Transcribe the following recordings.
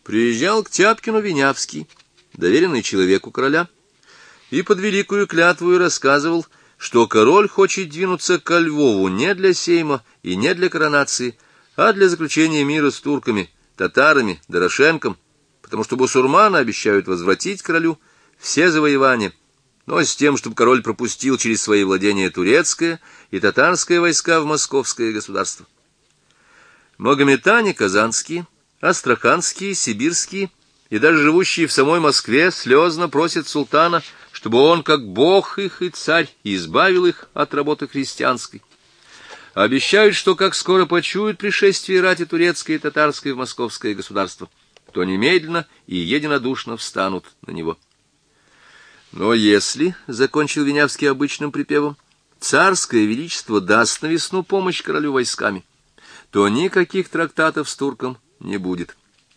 Приезжал к Тяпкину Винявский, доверенный человеку короля, и под великую клятву рассказывал, что король хочет двинуться ко Львову не для сейма и не для коронации, а для заключения мира с турками, татарами, Дорошенком, потому что бусурманы обещают возвратить королю все завоевания, но с тем, чтобы король пропустил через свои владения турецкое и татарское войска в московское государство. Магометане казанские, астраханские, сибирские и даже живущие в самой Москве слезно просят султана, чтобы он, как бог их и царь, избавил их от работы христианской. Обещают, что как скоро почуют пришествие рати турецкой и татарской в московское государство, то немедленно и единодушно встанут на него. Но если, — закончил Винявский обычным припевом, — царское величество даст на весну помощь королю войсками, то никаких трактатов с турком не будет.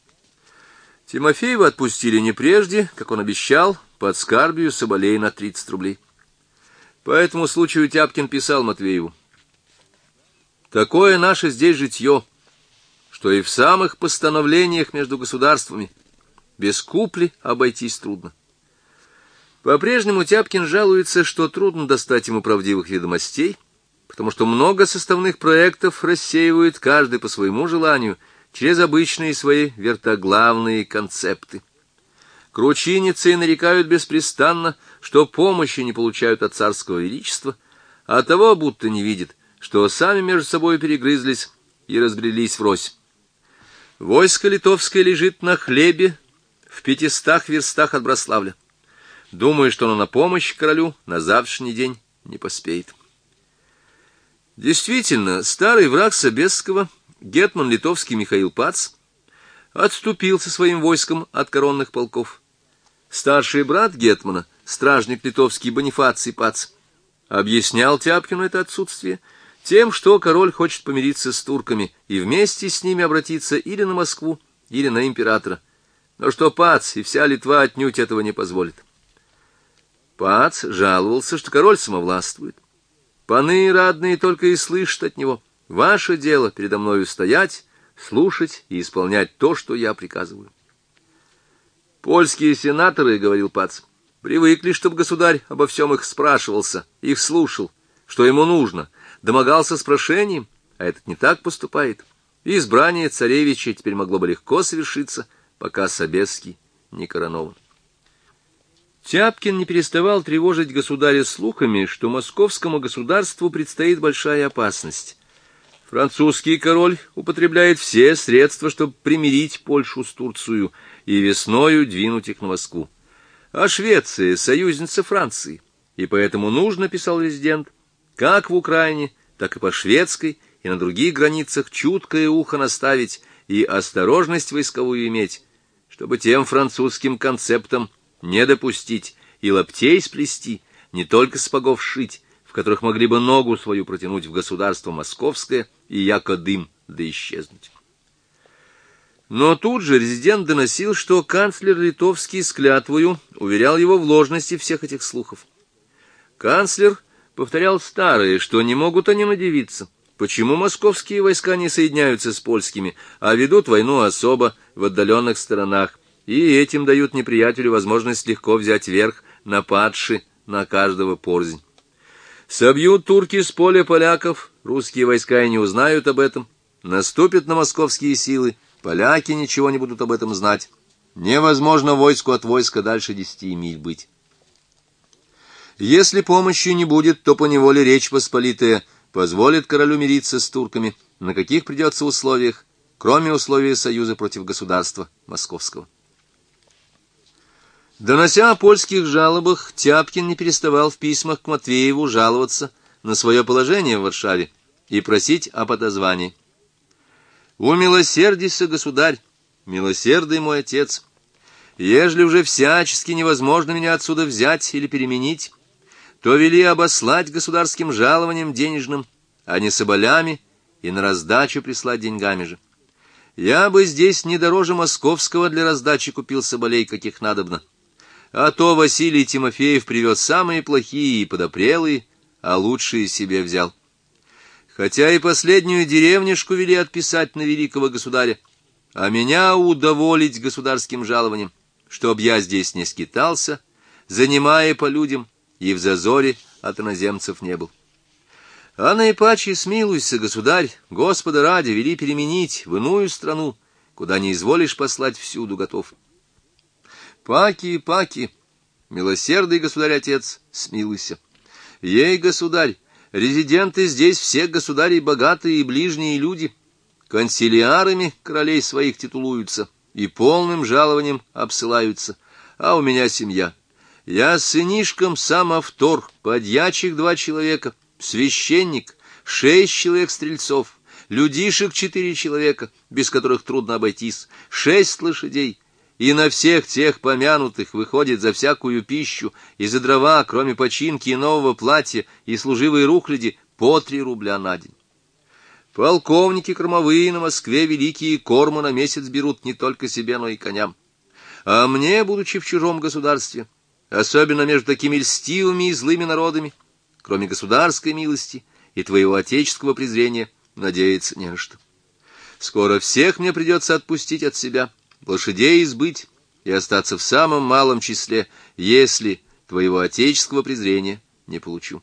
Тимофеева отпустили не прежде, как он обещал, под скарбию соболей на 30 рублей. По этому случаю Тяпкин писал Матвееву: «Такое наше здесь житье, что и в самых постановлениях между государствами без купли обойтись трудно». По-прежнему Тяпкин жалуется, что трудно достать ему правдивых ведомостей, потому что много составных проектов рассеивают каждый по своему желанию через обычные свои вертоглавные концепты. Кручиницы нарекают беспрестанно, что помощи не получают от царского величества, а того будто не видят, что сами между собой перегрызлись и разбрелись врозь. Войско литовское лежит на хлебе в 500 верстах от Браславля. Думаю, что оно на помощь королю на завтрашний день не поспеет. Действительно, старый враг Собесского, гетман литовский Михаил Пац, отступил со своим войском от коронных полков. Старший брат гетмана, стражник литовский Бонифаций Пац, объяснял Тяпкину это отсутствие тем, что король хочет помириться с турками и вместе с ними обратиться или на Москву, или на императора, но что Пац и вся Литва отнюдь этого не позволят. Пац жаловался, что король самовластвует. Паны радные только и слышат от него: «Ваше дело передо мною стоять, слушать и исполнять то, что я приказываю». «Польские сенаторы, — говорил Пац, — привыкли, чтобы государь обо всем их спрашивался, их слушал, что ему нужно, домогался с прошением, а этот не так поступает. И избрание царевича теперь могло бы легко совершиться, пока Собесский не коронован». Тяпкин не переставал тревожить государя слухами, что московскому государству предстоит большая опасность. Французский король употребляет все средства, чтобы примирить Польшу с Турцией и весною двинуть их на Москву. А Швеция — союзница Франции, и поэтому нужно, писал резидент, как в Украине, так и по шведской и на других границах чуткое ухо наставить и осторожность войсковую иметь, чтобы тем французским концептам не допустить и лаптей сплести, не только сапогов сшить, в которых могли бы ногу свою протянуть в государство московское и яко дым да исчезнуть. Но тут же резидент доносил, что канцлер литовский с клятвою уверял его в ложности всех этих слухов. Канцлер повторял старое, что не могут они надивиться, почему московские войска не соединяются с польскими, а ведут войну особо в отдаленных сторонах, и этим дают неприятелю возможность легко взять верх, нападши на каждого порознь. Собьют турки с поля поляков, русские войска и не узнают об этом, наступят на московские силы, поляки ничего не будут об этом знать. Невозможно войску от войска дальше 10 миль быть. Если помощи не будет, то поневоле Речь Посполитая позволит королю мириться с турками, на каких придется условиях, кроме условия союза против государства московского. Донося о польских жалобах, Тяпкин не переставал в письмах к Матвееву жаловаться на свое положение в Варшаве и просить об отозвании. «Умилосердися, государь, милосердный мой отец, ежели уже всячески невозможно меня отсюда взять или переменить, то вели обослать государским жалованием денежным, а не соболями, и на раздачу прислать деньгами же. Я бы здесь не дороже московского для раздачи купил соболей, каких надобно. А то Василий Тимофеев привез самые плохие и подопрелые, а лучшие себе взял. Хотя и последнюю деревнишку вели отписать на великого государя, а меня удоволить государским жалованием, чтоб я здесь не скитался, занимая по людям, и в зазоре от иноземцев не был. А наипаче смилуйся, государь, Господа ради, вели переменить в иную страну, куда не изволишь послать, всюду готов. Паки, паки, милосердный государь-отец, смилуйся. Ей, государь, резиденты здесь все государей богатые и ближние люди, канцелярами королей своих титулуются и полным жалованием обсылаются, а у меня семья. Я с сынишком сам автор, подьячих 2 человека, священник, 6 человек-стрельцов, людишек 4 человека, без которых трудно обойтись, 6 лошадей, и на всех тех помянутых выходит за всякую пищу и за дрова, кроме починки и нового платья и служивой рухляди, по 3 рубля на день. Полковники кормовые на Москве великие корма на месяц берут не только себе, но и коням. А мне, будучи в чужом государстве, особенно между такими льстивыми и злыми народами, кроме государской милости и твоего отеческого презрения, надеяться не на что. Скоро всех мне придется отпустить от себя, лошадей избыть и остаться в самом малом числе, если твоего отеческого презрения не получу.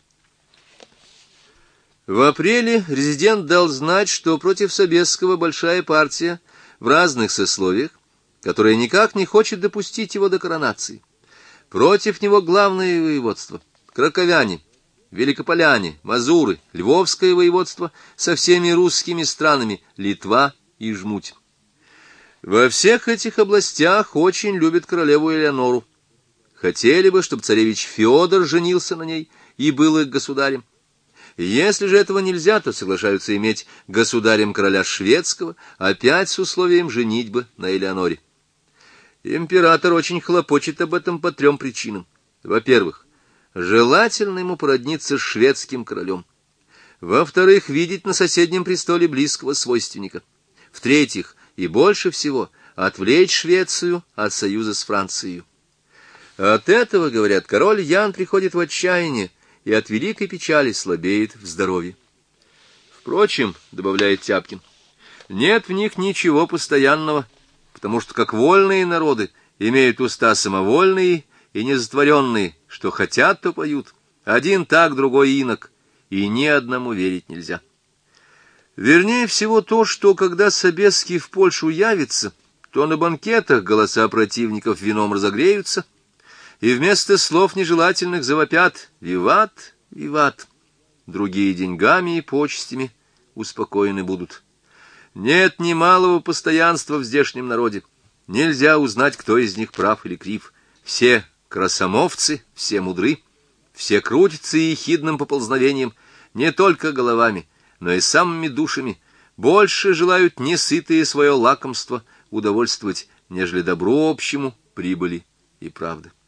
В апреле резидент дал знать, что против Собесского большая партия в разных сословиях, которая никак не хочет допустить его до коронации. Против него главное воеводство — краковяне, великополяне, мазуры, Львовское воеводство со всеми русскими странами, Литва и Жмуть. Во всех этих областях очень любят королеву Элеонору. Хотели бы, чтобы царевич Федор женился на ней и был их государем. Если же этого нельзя, то соглашаются иметь государем короля шведского, опять с условием женитьбы на Элеоноре. Император очень хлопочет об этом по 3 причинам. Во-первых, желательно ему породниться с шведским королем. Во-вторых, видеть на соседнем престоле близкого свойственника. В-третьих, и больше всего, отвлечь Швецию от союза с Францией. От этого, говорят, король Ян приходит в отчаяние и от великой печали слабеет в здоровье. Впрочем, добавляет Тяпкин, нет в них ничего постоянного, потому что, как вольные народы, имеют уста самовольные и незатворенные, что хотят, то поют. Один так, другой инок, и ни одному верить нельзя. Вернее всего то, что, когда Собесский в Польшу явится, то на банкетах голоса противников вином разогреются, и вместо слов нежелательных завопят «Виват! Виват!». Другие деньгами и почестями успокоены будут. Нет ни малого постоянства в здешнем народе. Нельзя узнать, кто из них прав или крив. Все красомовцы, все мудры, все крутятся ехидным поползновением, не только головами, но и самыми душами, больше желают несытые свое лакомство удовольствовать, нежели добру общему, прибыли и правды.